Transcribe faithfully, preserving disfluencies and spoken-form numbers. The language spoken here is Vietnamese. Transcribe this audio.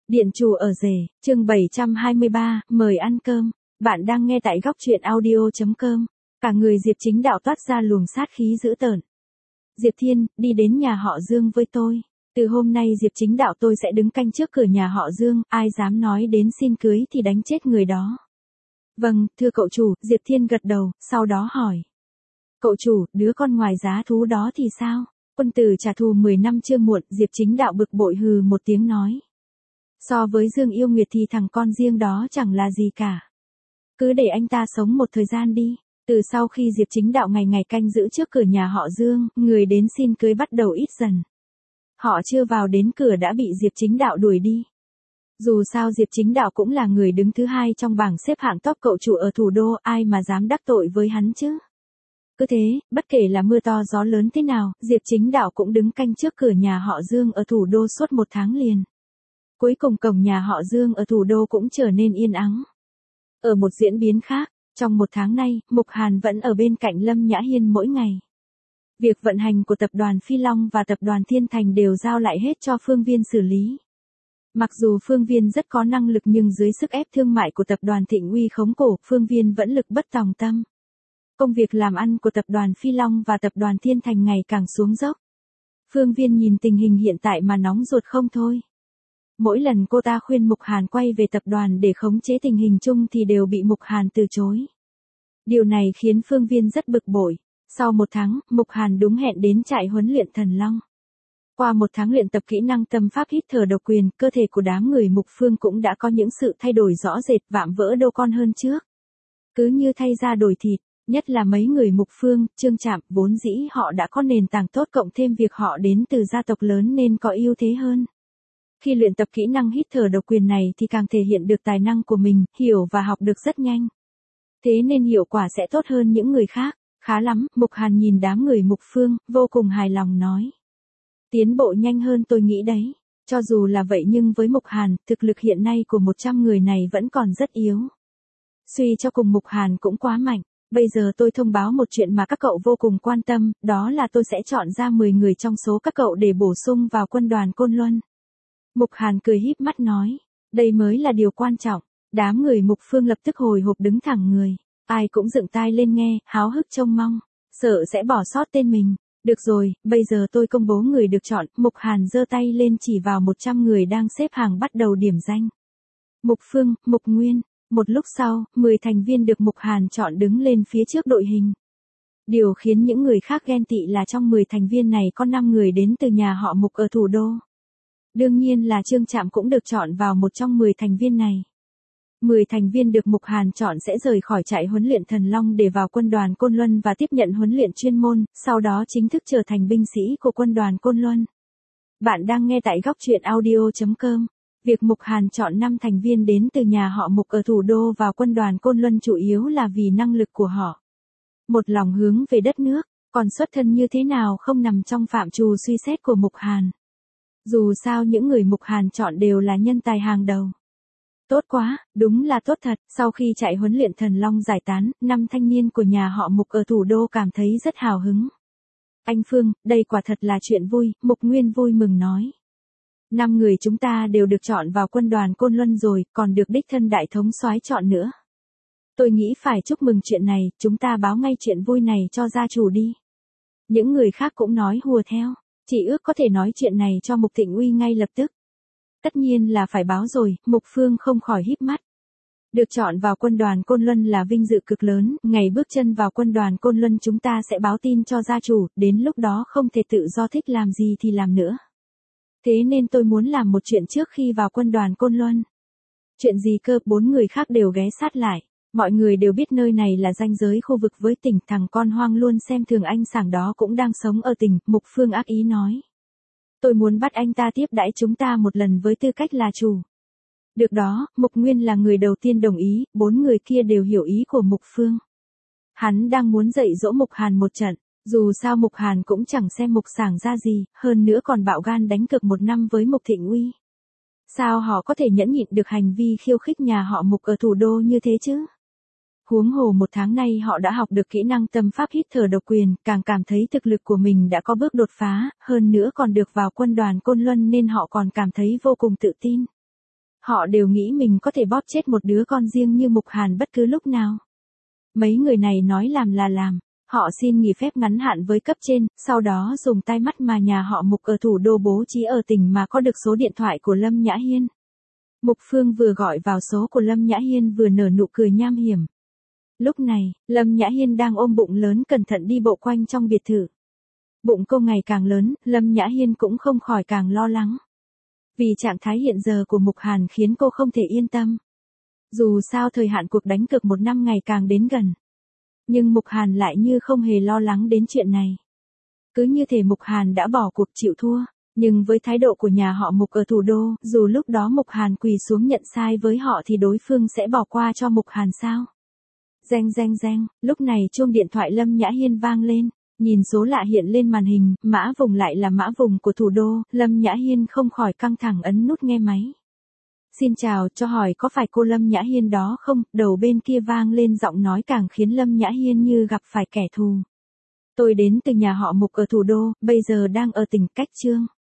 Điện chủ ở rể, chương bảy trăm hai mươi ba, mời ăn cơm. Bạn đang nghe tại góc truyện audio chấm com. Cả người Diệp Chính Đạo toát ra luồng sát khí dữ tợn. Diệp Thiên, đi đến nhà họ Dương với tôi. Từ hôm nay Diệp Chính Đạo tôi sẽ đứng canh trước cửa nhà họ Dương, ai dám nói đến xin cưới thì đánh chết người đó. Vâng, thưa cậu chủ, Diệp Thiên gật đầu, sau đó hỏi. Cậu chủ, đứa con ngoài giá thú đó thì sao? Quân tử trả thù mười năm chưa muộn, Diệp Chính Đạo bực bội hừ một tiếng nói. So với Dương Yêu Nguyệt thì thằng con riêng đó chẳng là gì cả. Cứ để anh ta sống một thời gian đi. Từ sau khi Diệp Chính Đạo ngày ngày canh giữ trước cửa nhà họ Dương, người đến xin cưới bắt đầu ít dần. Họ chưa vào đến cửa đã bị Diệp Chính Đạo đuổi đi. Dù sao Diệp Chính Đạo cũng là người đứng thứ hai trong bảng xếp hạng top cậu chủ ở thủ đô, ai mà dám đắc tội với hắn chứ. Cứ thế, bất kể là mưa to gió lớn thế nào, Diệp Chính Đạo cũng đứng canh trước cửa nhà họ Dương ở thủ đô suốt một tháng liền. Cuối cùng cổng nhà họ Dương ở thủ đô cũng trở nên yên ắng. Ở một diễn biến khác, trong một tháng nay, Mục Hàn vẫn ở bên cạnh Lâm Nhã Hiên mỗi ngày. Việc vận hành của tập đoàn Phi Long và tập đoàn Thiên Thành đều giao lại hết cho Phương Viên xử lý. Mặc dù Phương Viên rất có năng lực nhưng dưới sức ép thương mại của tập đoàn Thịnh Uy khống cổ, Phương Viên vẫn lực bất tòng tâm. Công việc làm ăn của tập đoàn Phi Long và tập đoàn Thiên Thành ngày càng xuống dốc. Phương Viên nhìn tình hình hiện tại mà nóng ruột không thôi. Mỗi lần cô ta khuyên Mục Hàn quay về tập đoàn để khống chế tình hình chung thì đều bị Mục Hàn từ chối. Điều này khiến Phương Viên rất bực bội. Sau một tháng, Mục Hàn đúng hẹn đến trại huấn luyện Thần Long. Qua một tháng luyện tập kỹ năng tâm pháp hít thở độc quyền, cơ thể của đám người Mục Phương cũng đã có những sự thay đổi rõ rệt, vạm vỡ đô con hơn trước. Cứ như thay da đổi thịt, nhất là mấy người Mục Phương, Trương Trạm, vốn dĩ họ đã có nền tảng tốt cộng thêm việc họ đến từ gia tộc lớn nên có ưu thế hơn. Khi luyện tập kỹ năng hít thở độc quyền này thì càng thể hiện được tài năng của mình, hiểu và học được rất nhanh. Thế nên hiệu quả sẽ tốt hơn những người khác. Khá lắm, Mục Hàn nhìn đám người Mục Phương, vô cùng hài lòng nói. Tiến bộ nhanh hơn tôi nghĩ đấy. Cho dù là vậy nhưng với Mục Hàn, thực lực hiện nay của một trăm người này vẫn còn rất yếu. Suy cho cùng Mục Hàn cũng quá mạnh. Bây giờ tôi thông báo một chuyện mà các cậu vô cùng quan tâm, đó là tôi sẽ chọn ra mười người trong số các cậu để bổ sung vào quân đoàn Côn Luân. Mục Hàn cười híp mắt nói, đây mới là điều quan trọng. Đám người Mục Phương lập tức hồi hộp đứng thẳng người. Ai cũng dựng tai lên nghe, háo hức trông mong, sợ sẽ bỏ sót tên mình. Được rồi, bây giờ tôi công bố người được chọn. Mục Hàn giơ tay lên chỉ vào một trăm người đang xếp hàng bắt đầu điểm danh. Mục Phương, Mục Nguyên. Một lúc sau, mười thành viên được Mục Hàn chọn đứng lên phía trước đội hình. Điều khiến những người khác ghen tị là trong mười thành viên này có năm người đến từ nhà họ Mục ở thủ đô. Đương nhiên là Trương Trạm cũng được chọn vào một trong mười thành viên này. mười thành viên được Mục Hàn chọn sẽ rời khỏi trại huấn luyện Thần Long để vào quân đoàn Côn Luân và tiếp nhận huấn luyện chuyên môn, sau đó chính thức trở thành binh sĩ của quân đoàn Côn Luân. Bạn đang nghe tại góc truyện audio chấm com. Việc Mục Hàn chọn năm thành viên đến từ nhà họ Mục ở thủ đô vào quân đoàn Côn Luân chủ yếu là vì năng lực của họ. Một lòng hướng về đất nước, còn xuất thân như thế nào không nằm trong phạm trù suy xét của Mục Hàn. Dù sao những người Mục Hàn chọn đều là nhân tài hàng đầu. Tốt quá, đúng là tốt thật. Sau khi trại huấn luyện Thần Long giải tán, năm thanh niên của nhà họ Mục ở thủ đô cảm thấy rất hào hứng. Anh Phương, đây quả thật là chuyện vui, Mục Nguyên vui mừng nói. Năm người chúng ta đều được chọn vào quân đoàn Côn Luân rồi, còn được đích thân đại thống soái chọn nữa. Tôi nghĩ phải chúc mừng chuyện này, chúng ta báo ngay chuyện vui này cho gia chủ đi. Những người khác cũng nói hùa theo, chỉ ước có thể nói chuyện này cho Mục Thịnh Uy ngay lập tức. Tất nhiên là phải báo rồi, Mục Phương không khỏi híp mắt. Được chọn vào quân đoàn Côn Luân là vinh dự cực lớn, ngày bước chân vào quân đoàn Côn Luân chúng ta sẽ báo tin cho gia chủ, đến lúc đó không thể tự do thích làm gì thì làm nữa. Thế nên tôi muốn làm một chuyện trước khi vào quân đoàn Côn Luân. Chuyện gì cơ? Bốn người khác đều ghé sát lại. Mọi người đều biết nơi này là ranh giới khu vực với tỉnh, thằng con hoang luôn xem thường anh sảng đó cũng đang sống ở tỉnh, Mục Phương ác ý nói. Tôi muốn bắt anh ta tiếp đãi chúng ta một lần với tư cách là chủ. Được đó, Mục Nguyên là người đầu tiên đồng ý, bốn người kia đều hiểu ý của Mục Phương. Hắn đang muốn dạy dỗ Mục Hàn một trận, dù sao Mục Hàn cũng chẳng xem Mục Sảng ra gì, hơn nữa còn bạo gan đánh cược một năm với Mục Thịnh Uy. Sao họ có thể nhẫn nhịn được hành vi khiêu khích nhà họ Mục ở thủ đô như thế chứ? Huống hồ một tháng nay họ đã học được kỹ năng tâm pháp hít thở độc quyền, càng cảm thấy thực lực của mình đã có bước đột phá, hơn nữa còn được vào quân đoàn Côn Luân nên họ còn cảm thấy vô cùng tự tin. Họ đều nghĩ mình có thể bóp chết một đứa con riêng như Mục Hàn bất cứ lúc nào. Mấy người này nói làm là làm. Họ xin nghỉ phép ngắn hạn với cấp trên, sau đó dùng tai mắt mà nhà họ Mục ở thủ đô bố trí ở tỉnh mà có được số điện thoại của Lâm Nhã Hiên. Mục Phương vừa gọi vào số của Lâm Nhã Hiên vừa nở nụ cười nham hiểm. Lúc này, Lâm Nhã Hiên đang ôm bụng lớn cẩn thận đi bộ quanh trong biệt thự. Bụng cô ngày càng lớn, Lâm Nhã Hiên cũng không khỏi càng lo lắng. Vì trạng thái hiện giờ của Mục Hàn khiến cô không thể yên tâm. Dù sao thời hạn cuộc đánh cược một năm ngày càng đến gần. Nhưng Mục Hàn lại như không hề lo lắng đến chuyện này. Cứ như thể Mục Hàn đã bỏ cuộc chịu thua. Nhưng với thái độ của nhà họ Mục ở thủ đô, dù lúc đó Mục Hàn quỳ xuống nhận sai với họ thì đối phương sẽ bỏ qua cho Mục Hàn sao? Reng reng reng, lúc này chuông điện thoại Lâm Nhã Hiên vang lên. Nhìn số lạ hiện lên màn hình, mã vùng lại là mã vùng của thủ đô, Lâm Nhã Hiên không khỏi căng thẳng ấn nút nghe máy. Xin chào, cho hỏi có phải cô Lâm Nhã Hiên đó không? Đầu bên kia vang lên giọng nói càng khiến Lâm Nhã Hiên như gặp phải kẻ thù. Tôi đến từ nhà họ Mục ở thủ đô, bây giờ đang ở tỉnh Cách Chương.